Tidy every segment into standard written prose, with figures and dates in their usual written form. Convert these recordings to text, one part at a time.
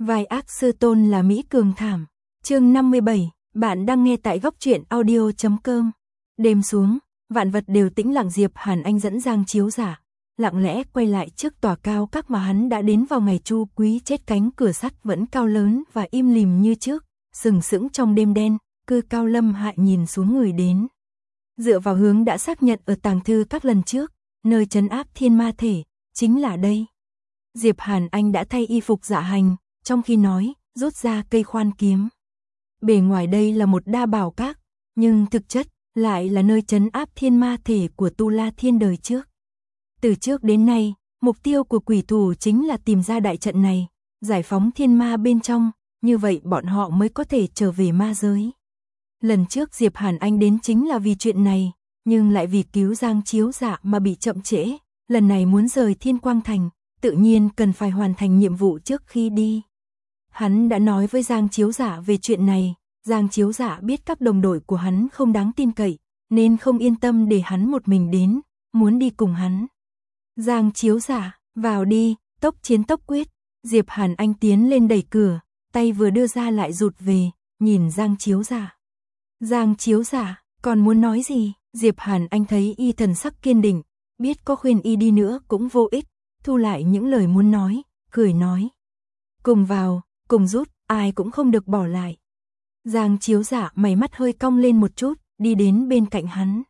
Vai ác sư tôn là Mỹ Cường thảm. Chương 57, bạn đang nghe tại góc truyện audio.com. Đêm xuống, vạn vật đều tĩnh lặng. Diệp Hàn Anh dẫn Giang Chiếu Giả lặng lẽ quay lại trước tòa cao các mà hắn đã đến vào ngày Chu Quý chết. Cánh cửa sắt vẫn cao lớn và im lìm như trước, sừng sững trong đêm đen. Cư Cao Lâm Hại nhìn xuống người đến. Dựa vào hướng đã xác nhận ở tàng thư các lần trước, nơi trấn áp thiên ma thể, chính là đây. Diệp Hàn Anh đã thay y phục dạ hành, trong khi nói, rút ra cây khoan kiếm. Bề ngoài đây là một đa bảo các, nhưng thực chất lại là nơi trấn áp thiên ma thể của Tu La Thiên đời trước. Từ trước đến nay, mục tiêu của quỷ thủ chính là tìm ra đại trận này, giải phóng thiên ma bên trong, như vậy bọn họ mới có thể trở về ma giới. Lần trước Diệp Hàn Anh đến chính là vì chuyện này, nhưng lại vì cứu Giang Chiếu Giả mà bị chậm trễ. Lần này muốn rời Thiên Quang Thành, tự nhiên cần phải hoàn thành nhiệm vụ trước khi đi. Hắn đã nói với Giang Chiếu Giả về chuyện này, Giang Chiếu Giả biết các đồng đội của hắn không đáng tin cậy, nên không yên tâm để hắn một mình đến, muốn đi cùng hắn. Giang Chiếu Giả, vào đi, tốc chiến tốc quyết. Diệp Hàn Anh tiến lên đẩy cửa, tay vừa đưa ra lại rụt về, nhìn Giang Chiếu Giả. Giang Chiếu Giả, còn muốn nói gì? Diệp Hàn Anh thấy y thần sắc kiên định, biết có khuyên y đi nữa cũng vô ích, thu lại những lời muốn nói, cười nói. Cùng vào, cùng rút, ai cũng không được bỏ lại. Giang Chiếu Giả mày mắt hơi cong lên một chút, đi đến bên cạnh hắn.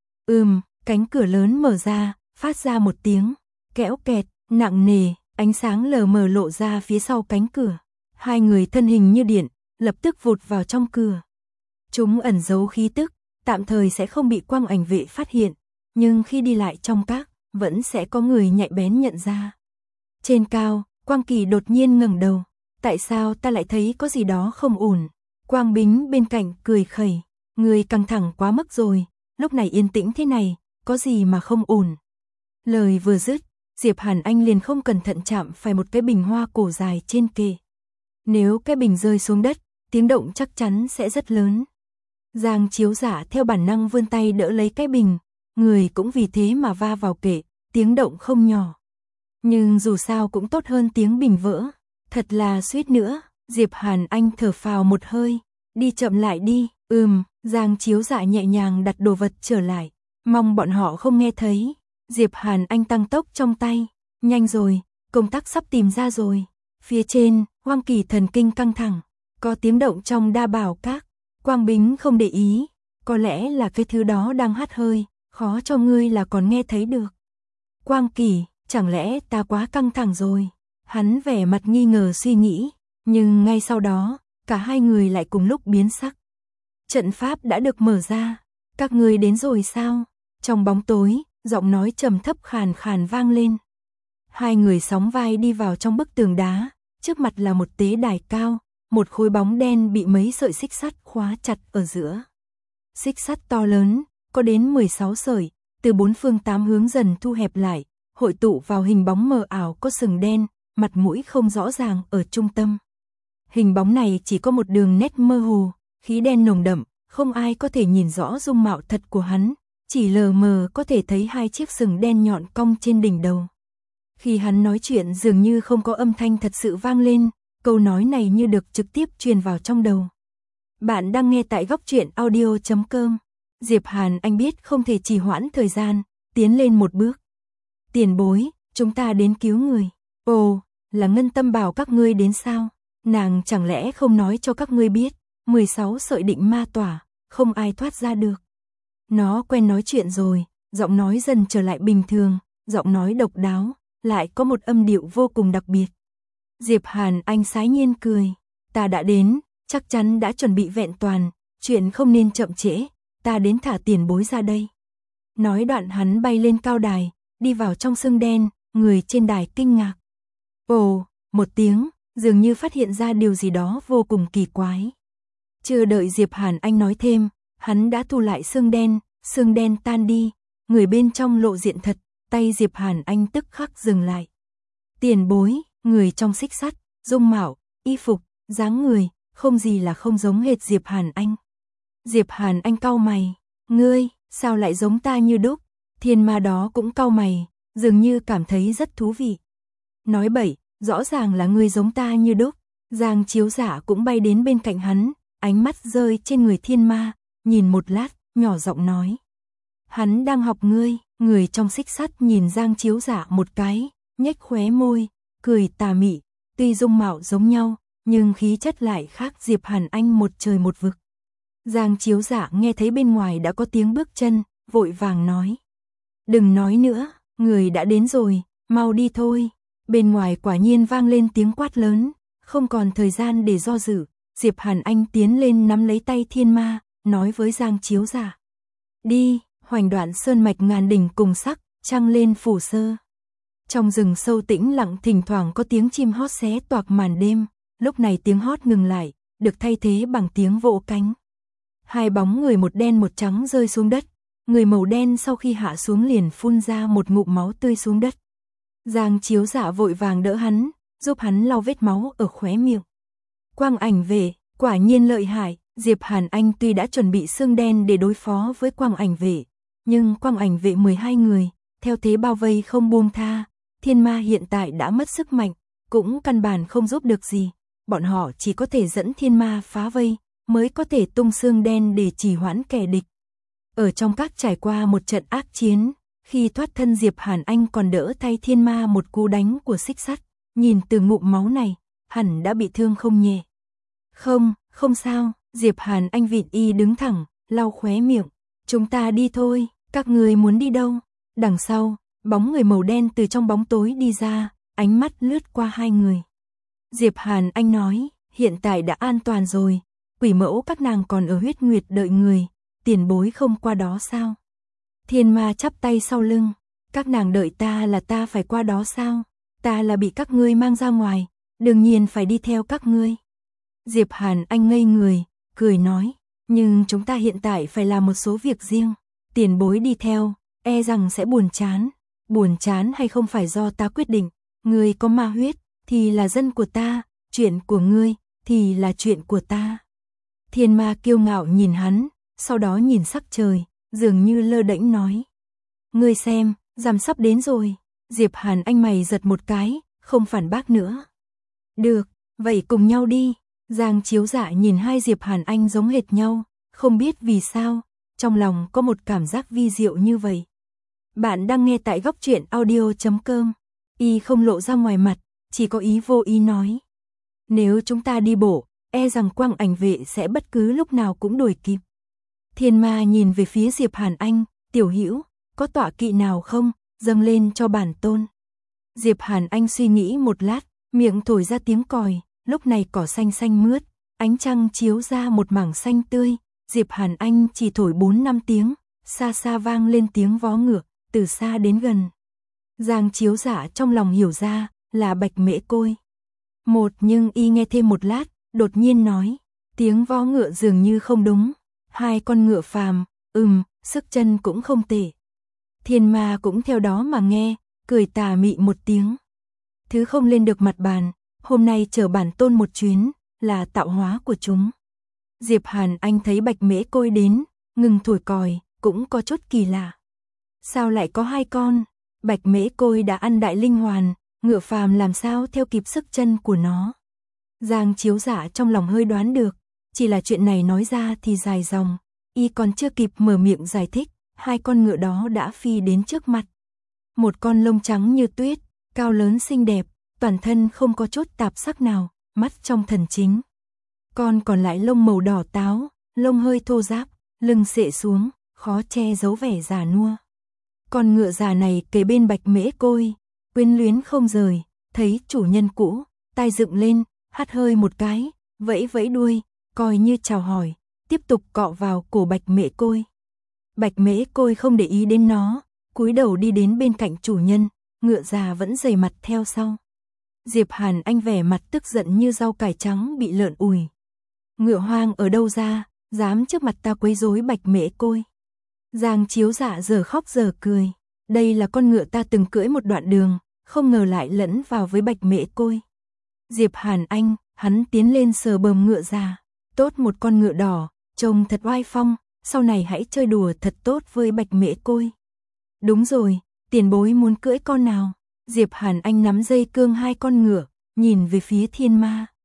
Cánh cửa lớn mở ra, phát ra một tiếng kẽo kẹt, nặng nề, ánh sáng lờ mờ lộ ra phía sau cánh cửa. Hai người thân hình như điện, lập tức vụt vào trong cửa. Chúng ẩn giấu khí tức, tạm thời sẽ không bị quang ảnh vệ phát hiện, nhưng khi đi lại trong các, vẫn sẽ có người nhạy bén nhận ra. Trên cao, Quang Kỳ đột nhiên ngẩng đầu. Tại sao ta lại thấy có gì đó không ổn? Quang Bính bên cạnh cười khẩy. Người căng thẳng quá mức rồi, lúc này yên tĩnh thế này, có gì mà không ổn? Lời vừa dứt, Diệp Hàn Anh liền không cẩn thận chạm phải một cái bình hoa cổ dài trên kệ. Nếu cái bình rơi xuống đất, tiếng động chắc chắn sẽ rất lớn. Giang Chiếu Giả theo bản năng vươn tay đỡ lấy cái bình, người cũng vì thế mà va vào kệ, tiếng động không nhỏ. Nhưng dù sao cũng tốt hơn tiếng bình vỡ. Thật là suýt nữa. Diệp Hàn Anh thở phào một hơi, đi chậm lại đi. Giang Chiếu Giả nhẹ nhàng đặt đồ vật trở lại, mong bọn họ không nghe thấy. Diệp Hàn Anh tăng tốc trong tay, nhanh rồi, công tắc sắp tìm ra rồi. Phía trên, Quang Kỳ thần kinh căng thẳng, có tiếng động trong đa bảo các. Quang Bính không để ý, có lẽ là cái thứ đó đang hắt hơi, khó cho ngươi là còn nghe thấy được. Quang Kỳ, chẳng lẽ ta quá căng thẳng rồi? Hắn vẻ mặt nghi ngờ suy nghĩ, nhưng ngay sau đó, cả hai người lại cùng lúc biến sắc. Trận pháp đã được mở ra, các ngươi đến rồi sao? Trong bóng tối, giọng nói trầm thấp khàn khàn vang lên. Hai người sóng vai đi vào trong bức tường đá, trước mặt là một tế đài cao, một khối bóng đen bị mấy sợi xích sắt khóa chặt ở giữa. Xích sắt to lớn, có đến 16 sợi, từ bốn phương tám hướng dần thu hẹp lại, hội tụ vào hình bóng mờ ảo có sừng đen, mặt mũi không rõ ràng ở trung tâm. Hình bóng này chỉ có một đường nét mơ hồ, khí đen nồng đậm, không ai có thể nhìn rõ dung mạo thật của hắn, chỉ lờ mờ có thể thấy hai chiếc sừng đen nhọn cong trên đỉnh đầu. Khi hắn nói chuyện dường như không có âm thanh thật sự vang lên, câu nói này như được trực tiếp truyền vào trong đầu. Bạn đang nghe tại góc truyện audio.com. Diệp Hàn Anh biết không thể trì hoãn thời gian, tiến lên một bước. Tiền bối, chúng ta đến cứu người. Ồ, là Ngân Tâm bảo các ngươi đến sao? Nàng chẳng lẽ không nói cho các ngươi biết, 16 sợi định ma tỏa, không ai thoát ra được. Nó quen nói chuyện rồi, giọng nói dần trở lại bình thường, giọng nói độc đáo, lại có một âm điệu vô cùng đặc biệt. Diệp Hàn Anh sái nhiên cười, ta đã đến, chắc chắn đã chuẩn bị vẹn toàn, chuyện không nên chậm trễ, ta đến thả tiền bối ra đây. Nói đoạn hắn bay lên cao đài, đi vào trong sương đen, người trên đài kinh ngạc. Ồ, một tiếng, dường như phát hiện ra điều gì đó vô cùng kỳ quái. Chưa đợi Diệp Hàn Anh nói thêm, hắn đã thu lại sương đen tan đi, người bên trong lộ diện thật, tay Diệp Hàn Anh tức khắc dừng lại. Tiền bối, người trong xích sắt, dung mạo, y phục, dáng người, không gì là không giống hệt Diệp Hàn Anh. Diệp Hàn Anh cau mày, ngươi, sao lại giống ta như đúc? Thiên ma đó cũng cau mày, dường như cảm thấy rất thú vị. Nói bậy, rõ ràng là ngươi giống ta như đúc. Giang Chiếu Giả cũng bay đến bên cạnh hắn, ánh mắt rơi trên người thiên ma, nhìn một lát, nhỏ giọng nói. Hắn đang học ngươi, người trong xích sắt nhìn Giang Chiếu Giả một cái, nhếch khóe môi, cười tà mị, tuy dung mạo giống nhau, nhưng khí chất lại khác Diệp Hàn Anh một trời một vực. Giang Chiếu Giả nghe thấy bên ngoài đã có tiếng bước chân, vội vàng nói. Đừng nói nữa, người đã đến rồi, mau đi thôi. Bên ngoài quả nhiên vang lên tiếng quát lớn, không còn thời gian để do dự, Diệp Hàn Anh tiến lên nắm lấy tay thiên ma, nói với Giang Chiếu Giả. Đi, hoành đoạn sơn mạch ngàn đỉnh cùng sắc, trăng lên phủ sơ. Trong rừng sâu tĩnh lặng thỉnh thoảng có tiếng chim hót xé toạc màn đêm, lúc này tiếng hót ngừng lại, được thay thế bằng tiếng vỗ cánh. Hai bóng người một đen một trắng rơi xuống đất, người màu đen sau khi hạ xuống liền phun ra một ngụm máu tươi xuống đất. Giang Chiếu Giả vội vàng đỡ hắn, giúp hắn lau vết máu ở khóe miệng. Quang Ảnh Vệ, quả nhiên lợi hại, Diệp Hàn Anh tuy đã chuẩn bị xương đen để đối phó với Quang Ảnh Vệ, nhưng Quang Ảnh Vệ 12 người, theo thế bao vây không buông tha, thiên ma hiện tại đã mất sức mạnh, cũng căn bản không giúp được gì, bọn họ chỉ có thể dẫn thiên ma phá vây, mới có thể tung xương đen để trì hoãn kẻ địch. Ở trong các trải qua một trận ác chiến, khi thoát thân Diệp Hàn Anh còn đỡ thay thiên ma một cú đánh của xích sắt, nhìn từ ngụm máu này, hẳn đã bị thương không nhẹ. Không sao, Diệp Hàn Anh vịn y đứng thẳng, lau khóe miệng, chúng ta đi thôi, các người muốn đi đâu? Đằng sau, bóng người màu đen từ trong bóng tối đi ra, ánh mắt lướt qua hai người. Diệp Hàn Anh nói, hiện tại đã an toàn rồi, quỷ mẫu các nàng còn ở huyết nguyệt đợi người, tiền bối không qua đó sao? Thiên ma chắp tay sau lưng, các nàng đợi ta là ta phải qua đó sao? Ta là bị các ngươi mang ra ngoài, đương nhiên phải đi theo các ngươi. Diệp Hàn Anh ngây người, cười nói, nhưng chúng ta hiện tại phải làm một số việc riêng, tiền bối đi theo, e rằng sẽ buồn chán hay không phải do ta quyết định, ngươi có ma huyết, thì là dân của ta, chuyện của ngươi, thì là chuyện của ta. Thiên ma kiêu ngạo nhìn hắn, sau đó nhìn sắc trời, dường như lơ đễnh nói. Ngươi xem, rằm sắp đến rồi. Diệp Hàn Anh mày giật một cái, không phản bác nữa. Được, vậy cùng nhau đi. Giang Chiếu Giả nhìn hai Diệp Hàn Anh giống hệt nhau, không biết vì sao, trong lòng có một cảm giác vi diệu như vậy. Bạn đang nghe tại Góc Truyện Audio.com. Y không lộ ra ngoài mặt, chỉ có ý vô ý nói. Nếu chúng ta đi bộ, e rằng Quang Ảnh Vệ sẽ bất cứ lúc nào cũng đuổi kịp. Thiên ma nhìn về phía Diệp Hàn Anh, tiểu hữu, có tọa kỵ nào không, dâng lên cho bản tôn. Diệp Hàn Anh suy nghĩ một lát, miệng thổi ra tiếng còi, lúc này cỏ xanh xanh mướt, ánh trăng chiếu ra một mảng xanh tươi, Diệp Hàn Anh chỉ thổi 4-5 tiếng, xa xa vang lên tiếng vó ngựa, từ xa đến gần. Giang Chiếu Giả trong lòng hiểu ra, là Bạch Mễ Côi. Nhưng y nghe thêm một lát, đột nhiên nói, tiếng vó ngựa dường như không đúng, hai con ngựa phàm, sức chân cũng không tệ. Thiên ma cũng theo đó mà nghe, cười tà mị một tiếng. Thứ không lên được mặt bàn, hôm nay chở bản tôn một chuyến, là tạo hóa của chúng. Diệp Hàn Anh thấy Bạch Mễ Côi đến, ngừng thổi còi, cũng có chút kỳ lạ. Sao lại có hai con? Bạch Mễ Côi đã ăn đại linh hoàn, ngựa phàm làm sao theo kịp sức chân của nó? Giang Chiếu Giả trong lòng hơi đoán được, chỉ là chuyện này nói ra thì dài dòng, y còn chưa kịp mở miệng giải thích, hai con ngựa đó đã phi đến trước mặt. Một con lông trắng như tuyết, cao lớn xinh đẹp, toàn thân không có chút tạp sắc nào, mắt trong thần chính. Con còn lại lông màu đỏ táo, lông hơi thô ráp, lưng xệ xuống, khó che giấu vẻ già nua. Con ngựa già này kề bên Bạch Mễ Côi, quyến luyến không rời, thấy chủ nhân cũ, tai dựng lên, hắt hơi một cái, vẫy vẫy đuôi, coi như chào hỏi, tiếp tục cọ vào cổ Bạch Mễ Côi. Bạch Mễ Côi không để ý đến nó, cúi đầu đi đến bên cạnh chủ nhân, ngựa già vẫn dày mặt theo sau. Diệp Hàn Anh vẻ mặt tức giận như rau cải trắng bị lợn ủi. Ngựa hoang ở đâu ra, dám trước mặt ta quấy rối Bạch Mễ Côi. Giang Chiếu Giả giờ khóc giờ cười, đây là con ngựa ta từng cưỡi một đoạn đường, không ngờ lại lẫn vào với Bạch Mễ Côi. Diệp Hàn Anh, hắn tiến lên sờ bờm ngựa già, tốt một con ngựa đỏ, trông thật oai phong, sau này hãy chơi đùa thật tốt với Bạch Mễ Côi. Đúng rồi, tiền bối muốn cưỡi con nào? Diệp Hàn Anh nắm dây cương hai con ngựa, nhìn về phía thiên ma.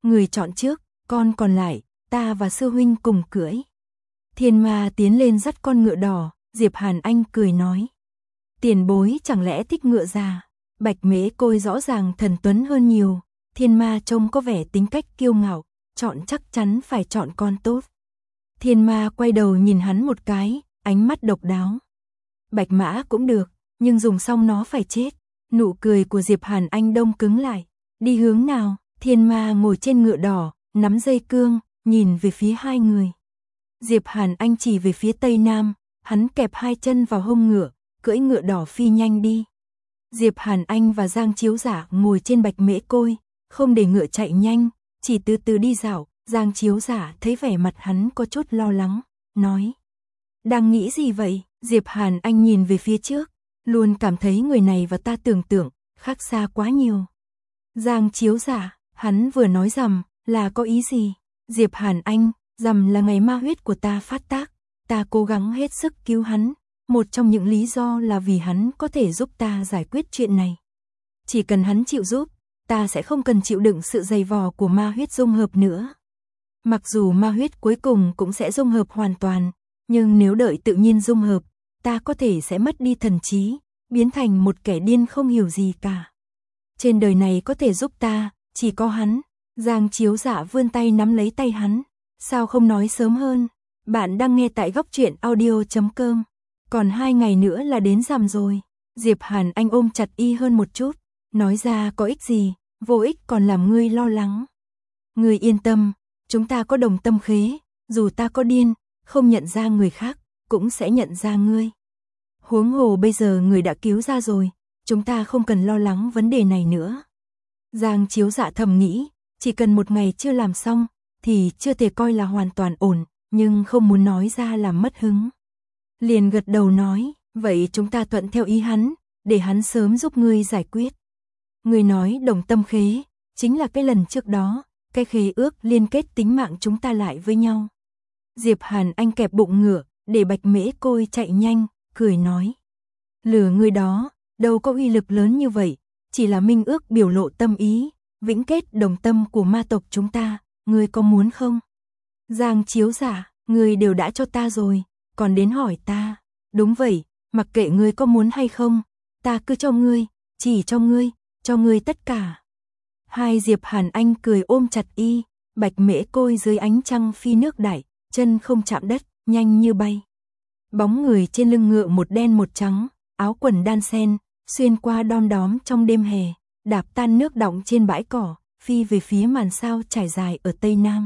người chọn trước, con còn lại, ta và sư huynh cùng cưỡi. Thiên ma tiến lên dắt con ngựa đỏ, Diệp Hàn Anh cười nói. Tiền bối chẳng lẽ thích ngựa già? Bạch Mễ Côi rõ ràng thần tuấn hơn nhiều, thiên ma trông có vẻ tính cách kiêu ngạo, chọn chắc chắn phải chọn con tốt. Thiên ma quay đầu nhìn hắn một cái, ánh mắt độc đáo. Bạch mã cũng được, nhưng dùng xong nó phải chết. Nụ cười của Diệp Hàn Anh đông cứng lại. Đi hướng nào? Thiên ma ngồi trên ngựa đỏ, nắm dây cương, nhìn về phía hai người. Diệp Hàn Anh chỉ về phía tây nam, hắn kẹp hai chân vào hông ngựa, cưỡi ngựa đỏ phi nhanh đi. Diệp Hàn Anh và Giang Chiếu Giả ngồi trên Bạch Mễ Côi, không để ngựa chạy nhanh, chỉ từ từ đi dạo. Giang Chiếu Giả thấy vẻ mặt hắn có chút lo lắng, nói. Đang nghĩ gì vậy? Diệp Hàn Anh nhìn về phía trước, luôn cảm thấy người này và ta tưởng tượng, khác xa quá nhiều. Giang Chiếu Giả, hắn vừa nói rằm, là có ý gì? Diệp Hàn Anh, rằm là ngày ma huyết của ta phát tác, ta cố gắng hết sức cứu hắn, một trong những lý do là vì hắn có thể giúp ta giải quyết chuyện này. Chỉ cần hắn chịu giúp, ta sẽ không cần chịu đựng sự dày vò của ma huyết dung hợp nữa. Mặc dù ma huyết cuối cùng cũng sẽ dung hợp hoàn toàn, nhưng nếu đợi tự nhiên dung hợp, ta có thể sẽ mất đi thần trí, biến thành một kẻ điên không hiểu gì cả. Trên đời này có thể giúp ta, chỉ có hắn. Giang Chiếu Giả vươn tay nắm lấy tay hắn. Sao không nói sớm hơn? Bạn đang nghe tại góc truyện audio.com. Còn 2 ngày nữa là đến rằm rồi. Diệp Hàn Anh ôm chặt y hơn một chút. Nói ra có ích gì, vô ích còn làm ngươi lo lắng. Ngươi yên tâm, chúng ta có đồng tâm khế, dù ta có điên, không nhận ra người khác, cũng sẽ nhận ra ngươi. Huống hồ bây giờ người đã cứu ra rồi, chúng ta không cần lo lắng vấn đề này nữa. Giang Chiếu Dạ thầm nghĩ, chỉ cần một ngày chưa làm xong, thì chưa thể coi là hoàn toàn ổn, nhưng không muốn nói ra làm mất hứng. Liền gật đầu nói, vậy chúng ta thuận theo ý hắn, để hắn sớm giúp ngươi giải quyết. Ngươi nói đồng tâm khế, chính là cái lần trước đó, cái khế ước liên kết tính mạng chúng ta lại với nhau. Diệp Hàn Anh kẹp bụng ngựa, để Bạch Mễ Côi chạy nhanh, cười nói. Lừa ngươi đó, đâu có uy lực lớn như vậy, chỉ là minh ước biểu lộ tâm ý, vĩnh kết đồng tâm của ma tộc chúng ta, ngươi có muốn không? Giang Chiếu Giả, ngươi đều đã cho ta rồi, còn đến hỏi ta. Đúng vậy, mặc kệ ngươi có muốn hay không, ta cứ cho ngươi, chỉ cho ngươi tất cả. Hai Diệp Hàn Anh cười ôm chặt y, Bạch Mễ Côi dưới ánh trăng phi nước đại, chân không chạm đất, nhanh như bay. Bóng người trên lưng ngựa một đen một trắng, áo quần đan xen, xuyên qua đom đóm trong đêm hè, đạp tan nước đọng trên bãi cỏ, phi về phía màn sao trải dài ở tây nam.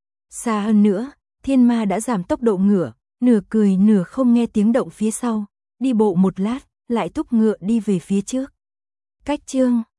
Xa hơn nữa, thiên ma đã giảm tốc độ ngựa, nửa cười nửa không nghe tiếng động phía sau, đi bộ một lát, lại thúc ngựa đi về phía trước. Cách chương